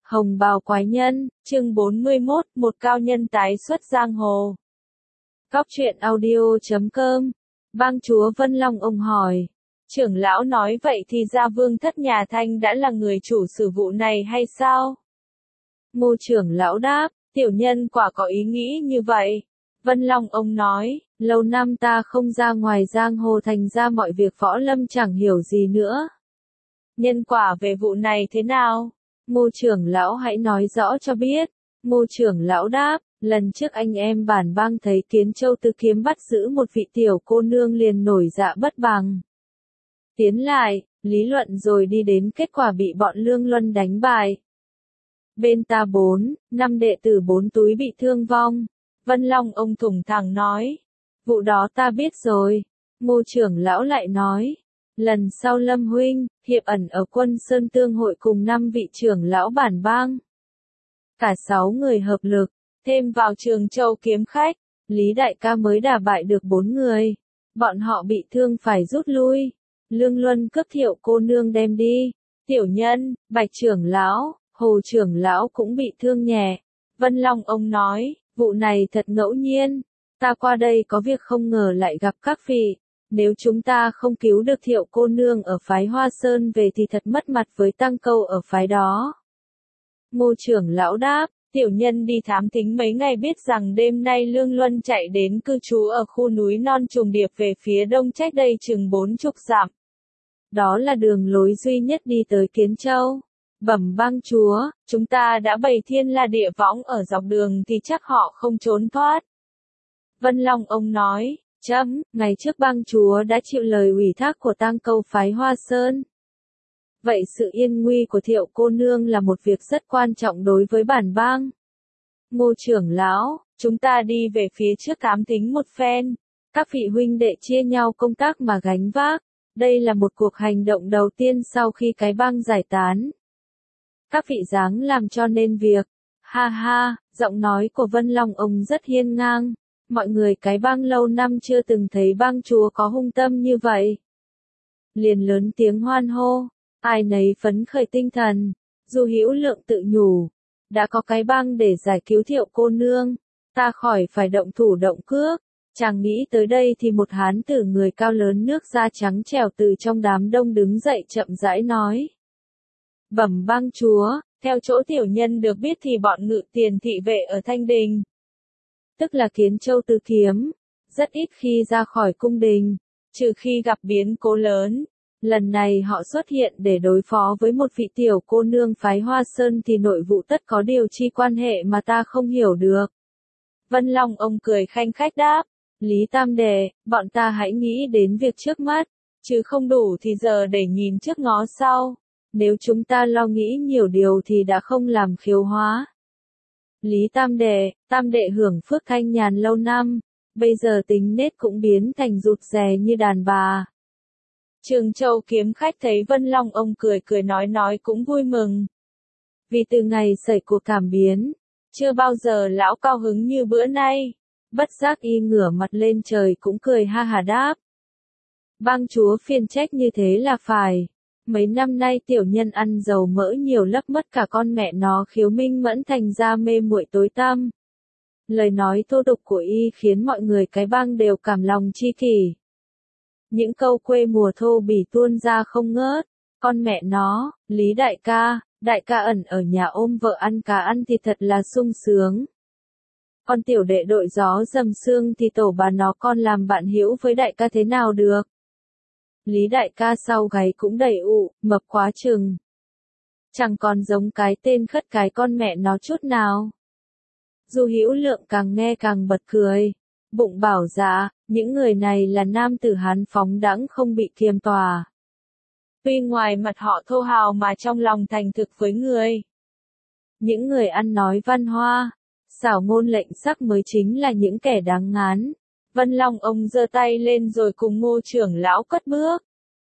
Hồng bào quái nhân, chương 41, một cao nhân tái xuất giang hồ. Góc truyện audio.com. Bang chúa Vân Long ông hỏi. Trưởng lão nói vậy thì ra Vương thất nhà Thanh đã là người chủ sự vụ này hay sao? Ngô trưởng lão đáp, tiểu nhân quả có ý nghĩ như vậy. Vân Long ông nói, lâu năm ta không ra ngoài giang hồ thành ra mọi việc võ lâm chẳng hiểu gì nữa. Nhân quả về vụ này thế nào? Ngô trưởng lão hãy nói rõ cho biết. Ngô trưởng lão đáp, lần trước anh em bản bang thấy Kiến Châu Tư Kiếm bắt giữ một vị tiểu cô nương liền nổi dạ bất bằng. Tiến lại, lý luận rồi đi đến kết quả bị bọn Lương Luân đánh bại. Bên ta 4-5 đệ tử 4 túi bị thương vong. Vân Long ông thủng thẳng nói. Vụ đó ta biết rồi. Ngô trưởng lão lại nói. Lần sau Lâm huynh, hiệp ẩn ở Quân Sơn tương hội cùng 5 vị trưởng lão bản bang. Cả 6 người hợp lực, thêm vào Trường Châu kiếm khách, Lý đại ca mới đả bại được 4 người. Bọn họ bị thương phải rút lui. Lương Luân cướp Thiệu cô nương đem đi. Tiểu nhân, Bạch trưởng lão, Hồ trưởng lão cũng bị thương nhẹ. Vân Long ông nói, vụ này thật ngẫu nhiên. Ta qua đây có việc không ngờ lại gặp các vị. Nếu chúng ta không cứu được Thiệu cô nương ở phái Hoa Sơn về thì thật mất mặt với Tăng Câu ở phái đó. Ngô trưởng lão đáp, tiểu nhân đi thám thính mấy ngày biết rằng đêm nay Lương Luân chạy đến cư trú ở khu núi non trùng điệp về phía đông cách đây chừng 40 dặm. Đó là đường lối duy nhất đi tới Kiến Châu. Bẩm bang chúa, chúng ta đã bày thiên la địa võng ở dọc đường thì chắc họ không trốn thoát. Vân Long ông nói. Ngày trước bang chúa đã chịu lời ủy thác của Tang Câu phái Hoa Sơn. Vậy sự yên nguy của Thiệu cô nương là một việc rất quan trọng đối với bản bang. Ngô trưởng lão, chúng ta đi về phía trước thám thính một phen. Các vị huynh đệ chia nhau công tác mà gánh vác. Đây là một cuộc hành động đầu tiên sau khi cái bang giải tán. Các vị dáng làm cho nên việc. Ha ha, giọng nói của Vân Long ông rất hiên ngang. Mọi người cái bang lâu năm chưa từng thấy bang chúa có hung tâm như vậy. Liền lớn tiếng hoan hô, ai nấy phấn khởi tinh thần. Du Hữu Lượng tự nhủ, đã có cái bang để giải cứu Thiệu cô nương, ta khỏi phải động thủ động cước. Chàng nghĩ tới đây thì một hán tử người cao lớn nước da trắng trẻo từ trong đám đông đứng dậy chậm rãi nói. Bẩm bang chúa, theo chỗ tiểu nhân được biết thì bọn Ngự Tiền thị vệ ở Thanh Đình, tức là Kiến Châu Tư Kiếm, rất ít khi ra khỏi cung đình, trừ khi gặp biến cố lớn. Lần này họ xuất hiện để đối phó với một vị tiểu cô nương phái Hoa Sơn thì nội vụ tất có điều chi quan hệ mà ta không hiểu được. Vân Long ông cười khanh khách đáp, Lý Tam Đệ, bọn ta hãy nghĩ đến việc trước mắt, chứ không đủ thì giờ để nhìn trước ngó sau. Nếu chúng ta lo nghĩ nhiều điều thì đã không làm khiếu hóa. Lý Tam Đệ hưởng phước thanh nhàn lâu năm, bây giờ tính nết cũng biến thành rụt rè như đàn bà. Trường Châu kiếm khách thấy Vân Long ông cười nói cũng vui mừng. Vì từ ngày xảy cuộc cảm biến, chưa bao giờ lão cao hứng như bữa nay. Bất giác y ngửa mặt lên trời cũng cười ha hà đáp. Bang chúa phiền trách như thế là phải. Mấy năm nay tiểu nhân ăn dầu mỡ nhiều lấp mất cả con mẹ nó khiếu minh mẫn thành ra mê muội tối tăm. Lời nói thô tục của y khiến mọi người cái bang đều cảm lòng chi kỷ. Những câu quê mùa thô bỉ tuôn ra không ngớt. Con mẹ nó, Lý đại ca ẩn ở nhà ôm vợ ăn cá ăn thịt thật là sung sướng. Con tiểu đệ đội gió dầm xương thì tổ bà nó con làm bạn hữu với đại ca thế nào được. Lý đại ca sau gáy cũng đầy ụ, mập quá chừng. Chẳng còn giống cái tên khất cái con mẹ nó chút nào. Du Hữu Lượng càng nghe càng bật cười. Bụng bảo dạ, những người này là nam tử Hán phóng đãng không bị kiềm tòa. Tuy ngoài mặt họ thô hào mà trong lòng thành thực với người. Những người ăn nói văn hoa, xảo ngôn lệnh sắc mới chính là những kẻ đáng ngán. Vân Long ông giơ tay lên rồi cùng Ngô trưởng lão cất bước.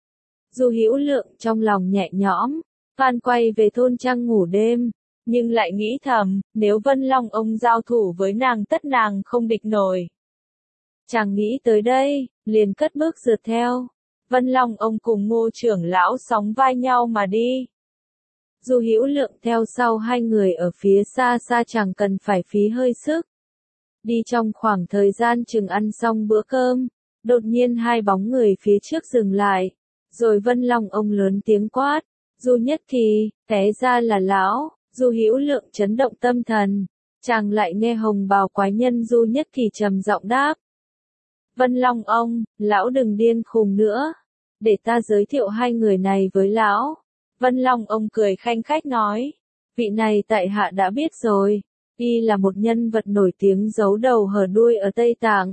Du Hữu Lượng trong lòng nhẹ nhõm, toan quay về thôn trang ngủ đêm, nhưng lại nghĩ thầm, nếu Vân Long ông giao thủ với nàng tất nàng không địch nổi. Chàng nghĩ tới đây, liền cất bước rượt theo. Vân Long ông cùng Ngô trưởng lão sóng vai nhau mà đi. Du Hữu Lượng theo sau hai người ở phía xa xa chẳng cần phải phí hơi sức. Đi trong khoảng thời gian chừng ăn xong bữa cơm, đột nhiên hai bóng người phía trước dừng lại, rồi Vân Long ông lớn tiếng quát, Du Nhất Thì, té ra là lão. Du Hữu Lượng chấn động tâm thần, chàng lại nghe hồng bào quái nhân Du Nhất Thì trầm giọng đáp. Vân Long ông, lão đừng điên khùng nữa, để ta giới thiệu hai người này với lão. Vân Long ông cười khanh khách nói, vị này tại hạ đã biết rồi, y là một nhân vật nổi tiếng giấu đầu hở đuôi ở Tây Tạng.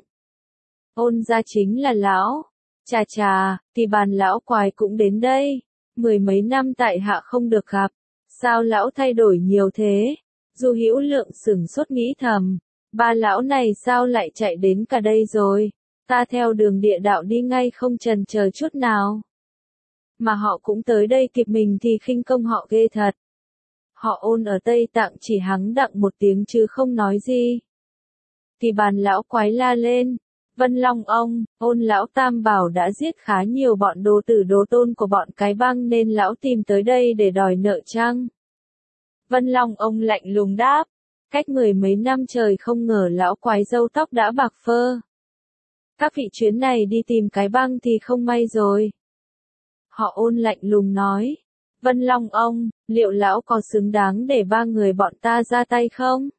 Ôn gia chính là lão. Chà chà, thì bàn lão quái cũng đến đây, mười mấy năm tại hạ không được gặp, sao lão thay đổi nhiều thế? Du Hữu Lượng sửng sốt nghĩ thầm, ba lão này sao lại chạy đến cả đây rồi, ta theo đường địa đạo đi ngay không chần chờ chút nào. Mà họ cũng tới đây kịp mình thì khinh công họ ghê thật. Họ Ôn ở Tây Tạng chỉ hắng đặng một tiếng chứ không nói gì. Thì bàn lão quái la lên, Vân Long ông, Ôn lão tam bảo đã giết khá nhiều bọn đồ tử đồ tôn của bọn cái bang nên lão tìm tới đây để đòi nợ chăng? Vân Long ông lạnh lùng đáp, cách mười mấy năm trời không ngờ lão quái râu tóc đã bạc phơ. Các vị chuyến này đi tìm cái bang thì không may rồi. Họ Ôn lạnh lùng nói, Vân Long ông, liệu lão có xứng đáng để ba người bọn ta ra tay không?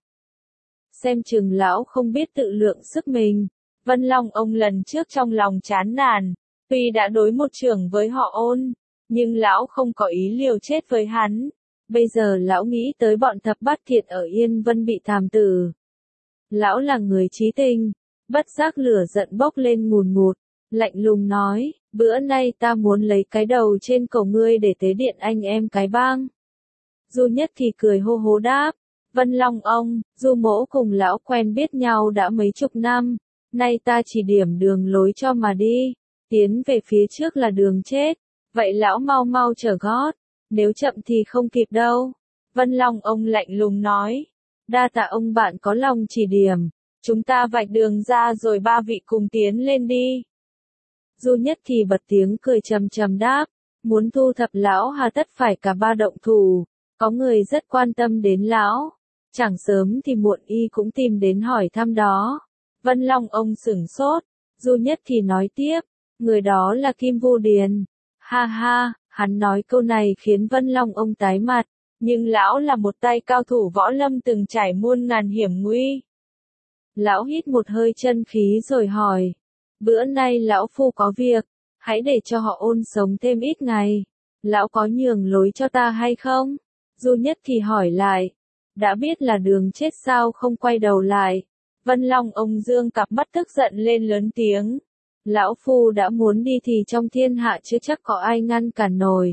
Xem chừng lão không biết tự lượng sức mình. Vân Long ông lần trước trong lòng chán nản, tuy đã đối một chưởng với họ Ôn, nhưng lão không có ý liều chết với hắn. Bây giờ lão nghĩ tới bọn thập bát thiện ở Yên Vân bị thảm tử. Lão là người trí tình, bất giác lửa giận bốc lên ngùn ngụt, lạnh lùng nói, bữa nay ta muốn lấy cái đầu trên cổ ngươi để tế điện anh em cái bang. Du Nhất thì cười hô hố đáp, Vân Long ông, Du mỗ cùng lão quen biết nhau đã mấy chục năm, nay ta chỉ điểm đường lối cho mà đi, tiến về phía trước là đường chết, vậy lão mau mau trở gót, nếu chậm thì không kịp đâu. Vân Long ông lạnh lùng nói, đa tạ ông bạn có lòng chỉ điểm, chúng ta vạch đường ra rồi ba vị cùng tiến lên đi. Du Nhất thì bật tiếng cười trầm trầm đáp, muốn thu thập lão hà tất phải cả ba động thủ, có người rất quan tâm đến lão, chẳng sớm thì muộn y cũng tìm đến hỏi thăm đó. Vân Long ông sửng sốt, Du Nhất thì nói tiếp, người đó là Kim Vu Điền. Ha ha, hắn nói câu này khiến Vân Long ông tái mặt, nhưng lão là một tay cao thủ võ lâm từng trải muôn ngàn hiểm nguy. Lão hít một hơi chân khí rồi hỏi, bữa nay lão phu có việc, hãy để cho họ Ôn sống thêm ít ngày, lão có nhường lối cho ta hay không? Du Nhất thì hỏi lại, đã biết là đường chết sao không quay đầu lại? Vân Long ông dương cặp mắt tức giận lên lớn tiếng, lão phu đã muốn đi thì trong thiên hạ chưa chắc có ai ngăn cản nổi.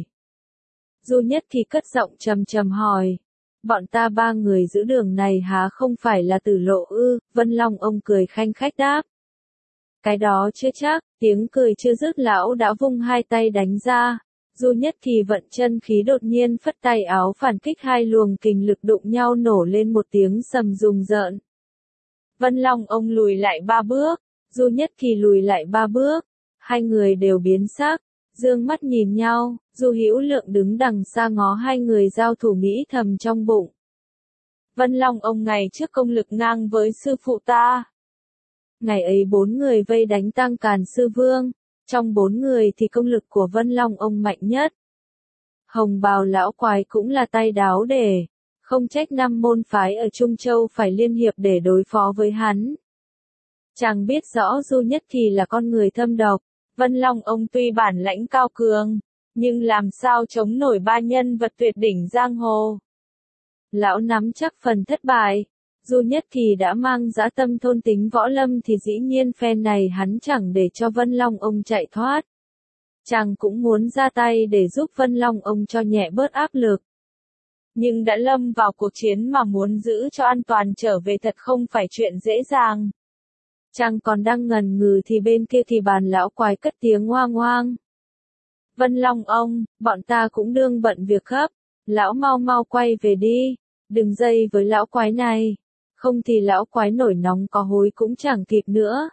Du Nhất thì cất giọng trầm trầm hỏi, bọn ta ba người giữ đường này há không phải là Tử Lộ ư? Vân Long ông cười khanh khách đáp, cái đó chưa chắc. Tiếng cười chưa dứt lão đã vung hai tay đánh ra. Du Nhất thì vận chân khí đột nhiên phất tay áo phản kích, hai luồng kình lực đụng nhau nổ lên một tiếng sầm rùng rợn. Vân Long ông lùi lại ba bước, Du Nhất thì lùi lại ba bước, hai người đều biến sắc, dương mắt nhìn nhau. Du Hữu Lượng đứng đằng xa ngó hai người giao thủ nghĩ thầm trong bụng. Vân Long ông ngày trước công lực ngang với sư phụ ta. Ngày ấy bốn người vây đánh Tăng Càn Sư Vương, trong bốn người thì công lực của Vân Long ông mạnh nhất. Hồng bào lão quái cũng là tay đáo để, không trách năm môn phái ở Trung Châu phải liên hiệp để đối phó với hắn. Chàng biết rõ Du Nhất thì là con người thâm độc, Vân Long ông tuy bản lãnh cao cường, nhưng làm sao chống nổi ba nhân vật tuyệt đỉnh giang hồ. Lão nắm chắc phần thất bại. Du Nhất thì đã mang dã tâm thôn tính võ lâm thì dĩ nhiên phe này hắn chẳng để cho Vân Long ông chạy thoát. Chàng cũng muốn ra tay để giúp Vân Long ông cho nhẹ bớt áp lực. Nhưng đã lâm vào cuộc chiến mà muốn giữ cho an toàn trở về thật không phải chuyện dễ dàng. Chàng còn đang ngần ngừ thì bên kia thì bàn lão quái cất tiếng ngoang ngoang. Vân Long ông, bọn ta cũng đương bận việc gấp, lão mau mau quay về đi, đừng dây với lão quái này. Không thì lão quái nổi nóng có hối cũng chẳng kịp nữa.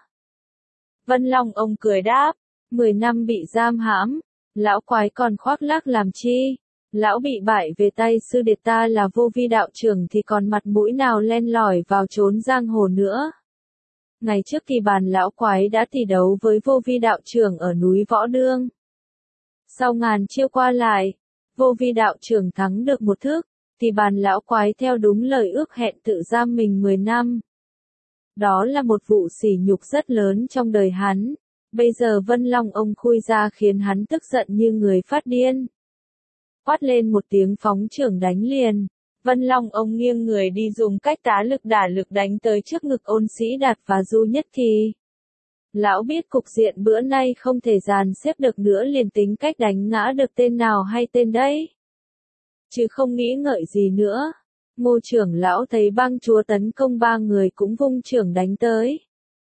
Vân Long ông cười đáp, 10 năm bị giam hãm, lão quái còn khoác lác làm chi, Lão bị bại về tay sư điệt ta là Vô Vi đạo trưởng thì còn mặt mũi nào len lỏi vào trốn giang hồ nữa. Ngày trước Kỳ Bàn lão quái đã thi đấu với Vô Vi đạo trưởng ở núi Võ Đương. Sau ngàn chiêu qua lại, Vô Vi đạo trưởng thắng được một thức, Kỳ Bàn lão quái theo đúng lời ước hẹn tự giam mình 10 năm. Đó là một vụ sỉ nhục rất lớn trong đời hắn. Bây giờ Vân Long ông khui ra khiến hắn tức giận như người phát điên. Quát lên một tiếng phóng trưởng đánh liền. Vân Long ông nghiêng người đi dùng cách tá lực đả lực đánh tới trước ngực Ôn Sĩ Đạt và Du Nhất Kỳ. Lão biết cục diện bữa nay không thể dàn xếp được nữa liền tính cách đánh ngã được tên nào hay tên đấy. Chứ không nghĩ ngợi gì nữa. Ngô trưởng lão thấy bang chúa tấn công 3 người cũng vung trưởng đánh tới.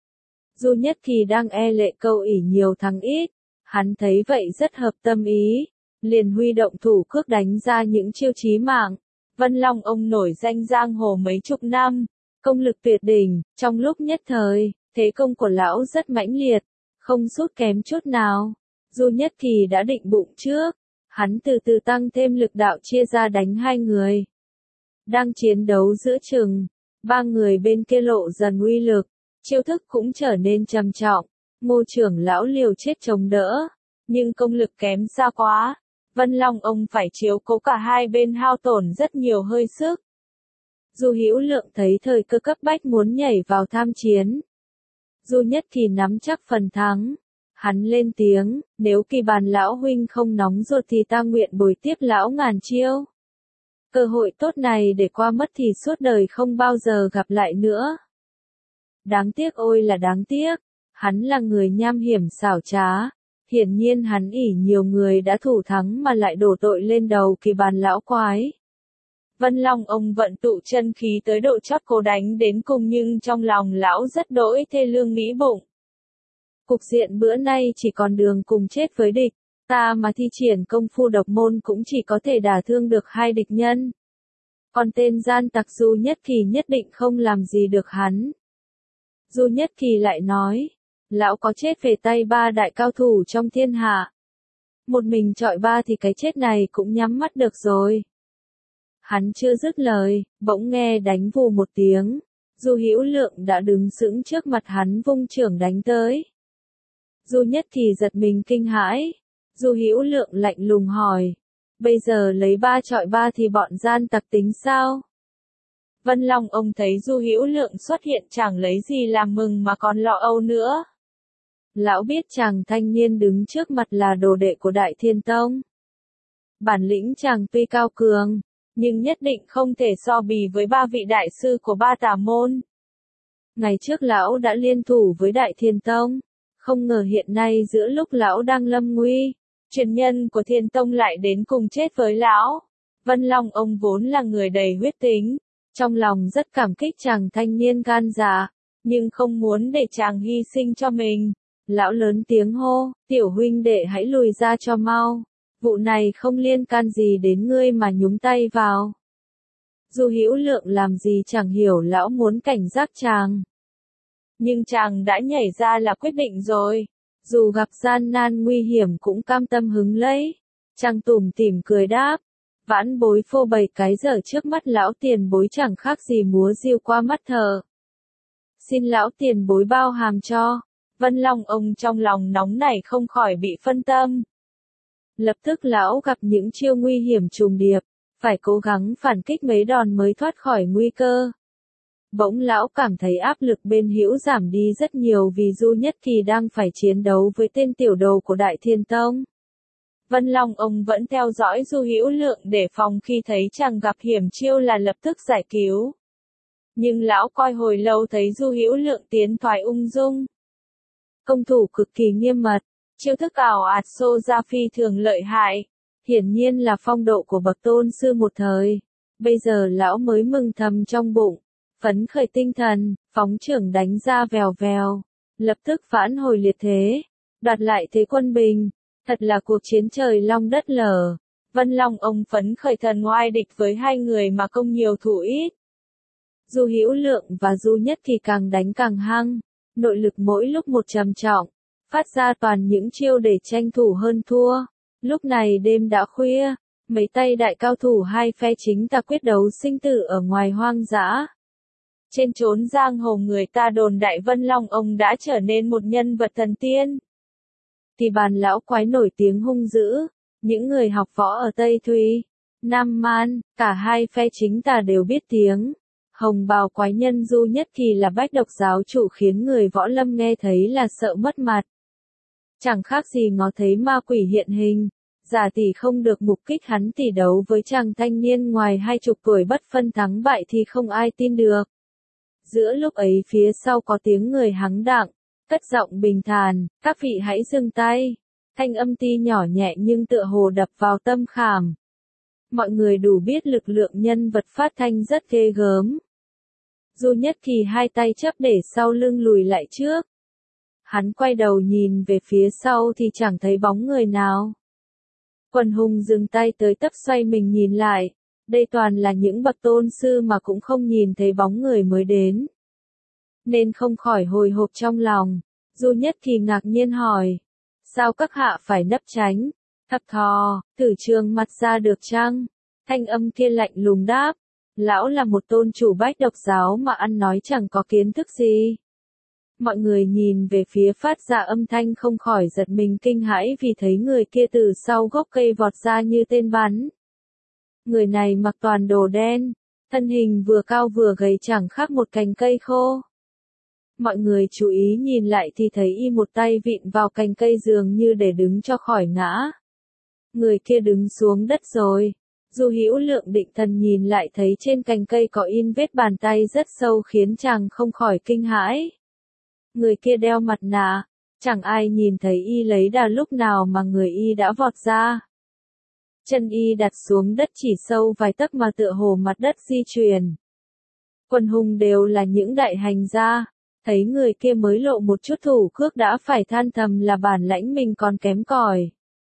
Du Nhất Kỳ đang e lệ câu ỷ nhiều thắng ít. Hắn thấy vậy rất hợp tâm ý. Liền huy động thủ cước đánh ra những chiêu chí mạng. Vân Long ông nổi danh giang hồ mấy chục năm. Công lực tuyệt đỉnh, trong lúc nhất thời, thế công của lão rất mãnh liệt. Không sút kém chút nào. Du Nhất Kỳ đã định bụng trước. Hắn từ từ tăng thêm lực đạo chia ra đánh 2 người. Đang chiến đấu giữa chừng, 3 người bên kia lộ dần uy lực, chiêu thức cũng trở nên trầm trọng. Ngô trưởng lão liều chết chống đỡ, nhưng công lực kém xa quá. Vân Long ông phải chiếu cố cả hai bên hao tổn rất nhiều hơi sức. Du Hữu Lượng thấy thời cơ cấp bách muốn nhảy vào tham chiến. Du Nhất Kỳ nắm chắc phần thắng. Hắn lên tiếng, nếu Kỳ Bàn lão huynh không nóng ruột thì ta nguyện bồi tiếp lão ngàn chiêu. Cơ hội tốt này để qua mất thì suốt đời không bao giờ gặp lại nữa. Đáng tiếc ôi là đáng tiếc, hắn là người nham hiểm xảo trá. Hiển nhiên hắn ỷ nhiều người đã thủ thắng mà lại đổ tội lên đầu Kỳ Bàn lão quái. Vân Long ông vận tụ chân khí tới độ chót cố đánh đến cùng nhưng trong lòng lão rất đỗi thê lương nghĩ bụng. Cục diện bữa nay chỉ còn đường cùng chết với địch, ta mà thi triển công phu độc môn cũng chỉ có thể đả thương được 2 địch nhân. Còn tên gian tặc Du Nhất Kỳ nhất định không làm gì được hắn. Du Nhất Kỳ lại nói, lão có chết về tay 3 đại cao thủ trong thiên hạ. Một mình chọi 3 thì cái chết này cũng nhắm mắt được rồi. Hắn chưa dứt lời, bỗng nghe đánh vù một tiếng. Du Hữu Lượng đã đứng sững trước mặt hắn vung trưởng đánh tới. Du Nhất Kỳ giật mình kinh hãi. Du Hữu Lượng lạnh lùng hỏi. Bây giờ lấy 3 chọi 3 thì bọn gian tặc tính sao? Vân Long ông thấy Du Hữu Lượng xuất hiện chẳng lấy gì làm mừng mà còn lo âu nữa. Lão biết chàng thanh niên đứng trước mặt là đồ đệ của Đại Thiên Tông. Bản lĩnh chàng tuy cao cường, nhưng nhất định không thể so bì với 3 vị đại sư của 3 tà môn. Ngày trước lão đã liên thủ với Đại Thiên Tông, không ngờ hiện nay giữa lúc lão đang lâm nguy, truyền nhân của Thiên Tông lại đến cùng chết với lão. Vân Long ông vốn là người đầy huyết tính, trong lòng rất cảm kích chàng thanh niên gan dạ, nhưng không muốn để chàng hy sinh cho mình. Lão lớn tiếng hô, tiểu huynh đệ hãy lùi ra cho mau. Vụ này không liên can gì đến ngươi mà nhúng tay vào. Du Hữu Lượng làm gì chẳng hiểu lão muốn cảnh giác chàng. Nhưng chàng đã nhảy ra là quyết định rồi. Dù gặp gian nan nguy hiểm cũng cam tâm hứng lấy. Chàng tủm tỉm cười đáp. Vãn bối phô bày cái dở trước mắt lão tiền bối chẳng khác gì múa diêu qua mắt thờ. Xin lão tiền bối bao hàm cho. Vân Long ông trong lòng nóng nảy không khỏi bị phân tâm. Lập tức lão gặp những chiêu nguy hiểm trùng điệp, phải cố gắng phản kích mấy đòn mới thoát khỏi nguy cơ. Bỗng lão cảm thấy áp lực bên hữu giảm đi rất nhiều vì Du Nhất Kỳ đang phải chiến đấu với tên tiểu đồ của Đại Thiên Tông. Vân Long ông vẫn theo dõi Du Hữu Lượng để phòng khi thấy chàng gặp hiểm chiêu là lập tức giải cứu. Nhưng lão coi hồi lâu thấy Du Hữu Lượng tiến thoái ung dung. Công thủ cực kỳ nghiêm mật, chiêu thức ảo ạt xô ra phi thường lợi hại, hiển nhiên là phong độ của bậc tôn sư một thời. Bây giờ lão mới mừng thầm trong bụng, phấn khởi tinh thần, phóng trưởng đánh ra vèo vèo, lập tức vãn hồi liệt thế, đoạt lại thế quân bình, thật là cuộc chiến trời long đất lở. Vân Long ông phấn khởi thần oai địch với 2 người mà công nhiều thủ ít. Du Hữu Lượng và Du Nhất Kỳ càng đánh càng hăng, nội lực mỗi lúc một trầm trọng, phát ra toàn những chiêu để tranh thủ hơn thua. Lúc này đêm đã khuya, Mấy tay đại cao thủ hai phe chính ta quyết đấu sinh tử ở ngoài hoang dã. Trên chốn giang hồ người ta đồn đại Vân Long ông đã trở nên một nhân vật thần tiên. Thì bàn lão quái nổi tiếng hung dữ, những người học võ ở Tây Thùy, Nam Man, cả hai phe chính ta đều biết tiếng. Hồng bào quái nhân Du Nhất Kỳ là bách độc giáo chủ khiến người võ lâm nghe thấy là sợ mất mặt. Chẳng khác gì ngó thấy ma quỷ hiện hình. Giả tỷ không được mục kích hắn tỷ đấu với chàng thanh niên ngoài 20 tuổi bất phân thắng bại thì không ai tin được. Giữa lúc ấy phía sau có tiếng người hắng đặng, cất giọng bình thản, các vị hãy dừng tay. Thanh âm ti nhỏ nhẹ nhưng tựa hồ đập vào tâm khảm. Mọi người đủ biết lực lượng nhân vật phát thanh rất ghê gớm. Du Nhất Kỳ hai tay chấp để sau lưng lùi lại trước. Hắn quay đầu nhìn về phía sau thì chẳng thấy bóng người nào. Quần hùng dừng tay tới tấp xoay mình nhìn lại. Đây toàn là những bậc tôn sư mà cũng không nhìn thấy bóng người mới đến. Nên không khỏi hồi hộp trong lòng. Du Nhất Kỳ ngạc nhiên hỏi. Sao các hạ phải nấp tránh? Thập thò, thử trường mặt ra được chăng? Thanh âm kia lạnh lùng đáp. Lão là một tôn chủ bách độc giáo mà ăn nói chẳng có kiến thức gì. Mọi người nhìn về phía phát ra âm thanh không khỏi giật mình kinh hãi vì thấy người kia từ sau gốc cây vọt ra như tên bắn. Người này mặc toàn đồ đen, thân hình vừa cao vừa gầy chẳng khác một cành cây khô. Mọi người chú ý nhìn lại thì thấy y một tay vịn vào cành cây dường như để đứng cho khỏi ngã. Người kia đứng xuống đất rồi. Du Hữu Lượng định thần nhìn lại thấy trên cành cây có in vết bàn tay rất sâu khiến chàng không khỏi kinh hãi. Người kia đeo mặt nạ, chẳng ai nhìn thấy y lấy đà lúc nào mà người y đã vọt ra. Chân y đặt xuống đất chỉ sâu vài tấc mà tựa hồ mặt đất di chuyển. Quần hùng đều là những đại hành gia, thấy người kia mới lộ một chút thủ cước đã phải than thầm là bản lãnh mình còn kém cỏi.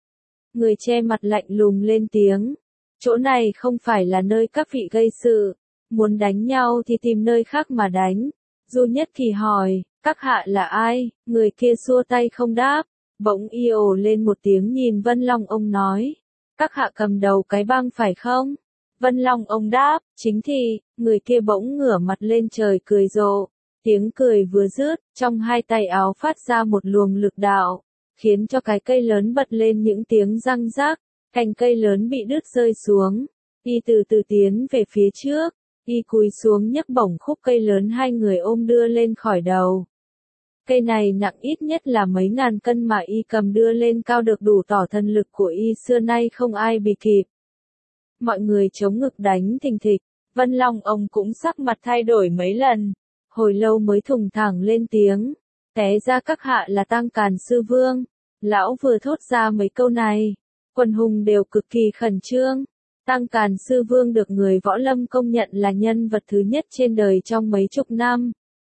Người che mặt lạnh lùng lên tiếng, chỗ này không phải là nơi các vị gây sự, muốn đánh nhau thì tìm nơi khác mà đánh. Du Nhất Kỳ hỏi, các hạ là ai? Người kia xua tay không đáp, bỗng y ồ lên một tiếng nhìn Vân Long ông nói. Các hạ cầm đầu cái băng phải không? Vân Long ông đáp, chính thì, người kia bỗng ngửa mặt lên trời cười rộ. Tiếng cười vừa dứt, trong hai tay áo phát ra một luồng lực đạo, khiến cho cái cây lớn bật lên những tiếng răng rác, cành cây lớn bị đứt rơi xuống. Y từ từ tiến về phía trước, y cúi xuống nhấc bổng khúc cây lớn hai người ôm đưa lên khỏi đầu. Cây này nặng ít nhất là mấy ngàn cân mà y cầm đưa lên cao được đủ tỏ thần lực của y xưa nay không ai bì kịp. Mọi người chống ngực đánh thình thịch, Vân Long ông cũng sắc mặt thay đổi mấy lần, hồi lâu mới thùng thẳng lên tiếng, té ra các hạ là Tăng Càn Sư Vương. Lão vừa thốt ra mấy câu này, quần hùng đều cực kỳ khẩn trương. Tăng Càn Sư Vương được người võ lâm công nhận là nhân vật thứ nhất trên đời trong mấy chục năm.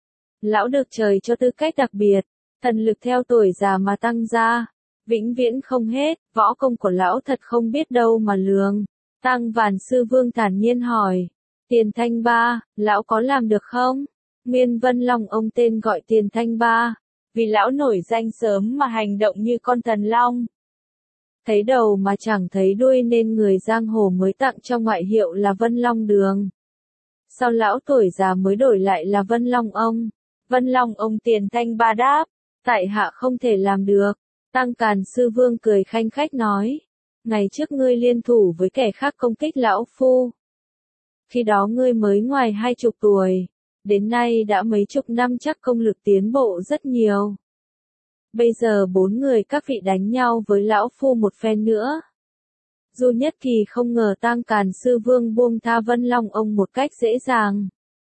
Lão được trời cho tư cách đặc biệt, thần lực theo tuổi già mà tăng ra, vĩnh viễn không hết, võ công của lão thật không biết đâu mà lường. Tăng Vàn Sư Vương thản nhiên hỏi, Tiền Thanh Ba, lão có làm được không? Nguyên Vân Long ông tên gọi Tiền Thanh Ba, vì lão nổi danh sớm mà hành động như con thần long. Thấy đầu mà chẳng thấy đuôi nên người giang hồ mới tặng cho ngoại hiệu là Vân Long Đường. Sau lão tuổi già mới đổi lại là Vân Long ông. Vân Long ông Tiền Thanh Ba đáp, tại hạ không thể làm được. Tăng Càn Sư Vương cười khanh khách nói, ngày trước ngươi liên thủ với kẻ khác công kích lão phu. Khi đó ngươi mới ngoài 20 tuổi, đến nay đã mấy chục năm chắc công lực tiến bộ rất nhiều. Bây giờ 4 người các vị đánh nhau với lão phu một phen nữa. Du Nhất Kỳ không ngờ Tăng Càn Sư Vương buông tha Vân Long ông một cách dễ dàng.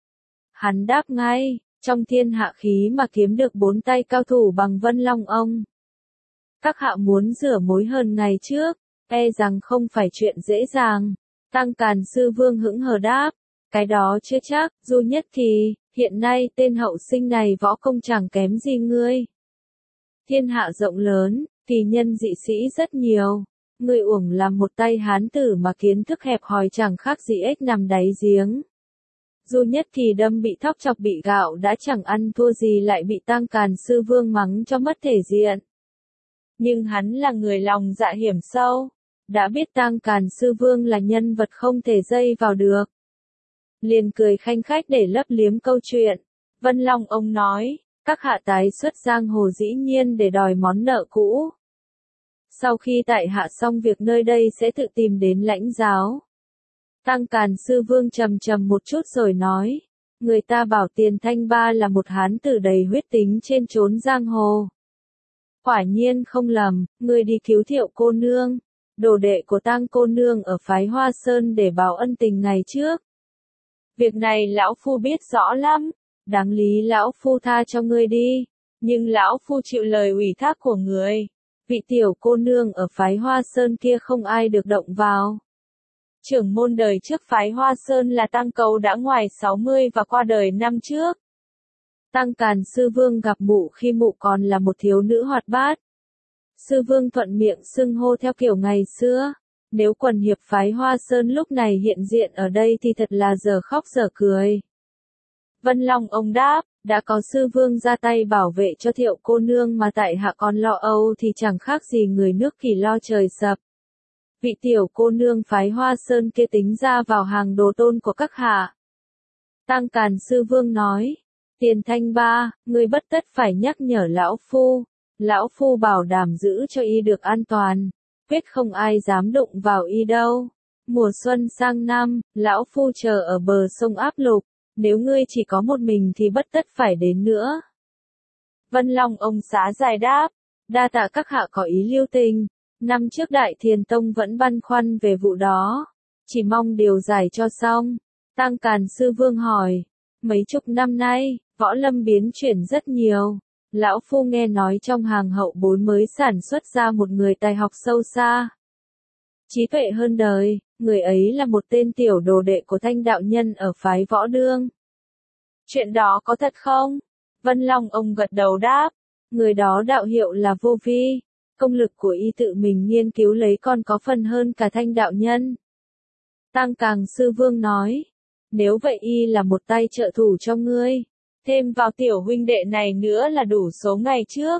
Hắn đáp ngay, trong thiên hạ khí mà kiếm được 4 tay cao thủ bằng Vân Long ông. Các hạ muốn rửa mối hờn ngày trước, e rằng không phải chuyện dễ dàng. Tăng Càn Sư Vương hững hờ đáp, cái đó chưa chắc. Du Nhất Kỳ, hiện nay tên hậu sinh này võ công chẳng kém gì ngươi. Thiên hạ rộng lớn, kỳ nhân dị sĩ rất nhiều. Ngươi uổng làm một tay hán tử mà kiến thức hẹp hòi chẳng khác gì ếch nằm đáy giếng. Du Nhất Kỳ đâm bị thóc chọc bị gạo đã chẳng ăn thua gì lại bị Tăng Càn Sư Vương mắng cho mất thể diện. Nhưng hắn là người lòng dạ hiểm sâu, đã biết Tăng Càn Sư Vương là nhân vật không thể dây vào được. Liền cười khanh khách để lấp liếm câu chuyện. Vân Long ông nói, các hạ tái xuất giang hồ dĩ nhiên để đòi món nợ cũ. Sau khi tại hạ xong việc nơi đây sẽ tự tìm đến lãnh giáo. Tăng Càn Sư Vương trầm trầm một chút rồi nói, người ta bảo Tiền Thanh Ba là một hán tử đầy huyết tính trên chốn giang hồ. Quả nhiên không lầm, người đi cứu Thiệu cô nương, đồ đệ của Tăng cô nương ở phái Hoa Sơn để báo ân tình ngày trước. Việc này lão phu biết rõ lắm, đáng lý lão phu tha cho ngươi đi, nhưng lão phu chịu lời ủy thác của người. Vị tiểu cô nương ở phái Hoa Sơn kia không ai được động vào. Trưởng môn đời trước phái Hoa Sơn là Tăng Cấu đã ngoài 60 và qua đời năm trước. Tăng Càn Sư Vương gặp mụ khi mụ còn là một thiếu nữ hoạt bát. Sư Vương thuận miệng xưng hô theo kiểu ngày xưa. Nếu quần hiệp phái Hoa Sơn lúc này hiện diện ở đây thì thật là giờ khóc giờ cười. Vân Long ông đáp, đã có Sư Vương ra tay bảo vệ cho Thiệu cô nương mà tại hạ còn lo âu thì chẳng khác gì người nước Kỳ lo trời sập. Vị tiểu cô nương phái Hoa Sơn kia tính ra vào hàng đồ tôn của các hạ. Tăng Càn Sư Vương nói, Tiền Thanh Ba, ngươi bất tất phải nhắc nhở lão phu bảo đảm giữ cho y được an toàn, quyết không ai dám đụng vào y đâu. Mùa xuân sang năm, lão phu chờ ở bờ sông Áp Lục, nếu ngươi chỉ có một mình thì bất tất phải đến nữa. Vân Long ông xá dài đáp, đa tạ các hạ có ý lưu tình. Năm trước Đại Thiền Tông vẫn băn khoăn về vụ đó, chỉ mong điều giải cho xong. Tăng Càn Sư Vương hỏi, mấy chục năm nay, võ lâm biến chuyển rất nhiều. Lão phu nghe nói trong hàng hậu bối mới sản xuất ra một người tài học sâu xa, trí tuệ hơn đời, người ấy là một tên tiểu đồ đệ của Thanh đạo nhân ở phái Võ Đương. Chuyện đó có thật không? Vân Long ông gật đầu đáp, người đó đạo hiệu là Vô Vi, công lực của y tự mình nghiên cứu lấy còn có phần hơn cả Thanh đạo nhân. Tăng Càn Sư Vương nói, nếu vậy y là một tay trợ thủ cho ngươi, thêm vào tiểu huynh đệ này nữa là đủ số ngày trước.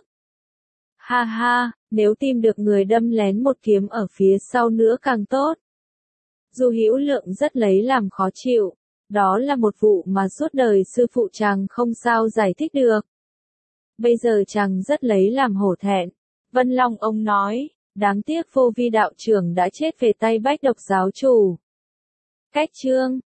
Ha ha, nếu tìm được người đâm lén một kiếm ở phía sau nữa càng tốt. Dù Hữu Lượng rất lấy làm khó chịu, đó là một vụ mà suốt đời sư phụ chàng không sao giải thích được. Bây giờ chàng rất lấy làm hổ thẹn. Vân Long ông nói, đáng tiếc Vô Vi đạo trưởng đã chết về tay Bách Độc giáo chủ. Cách chương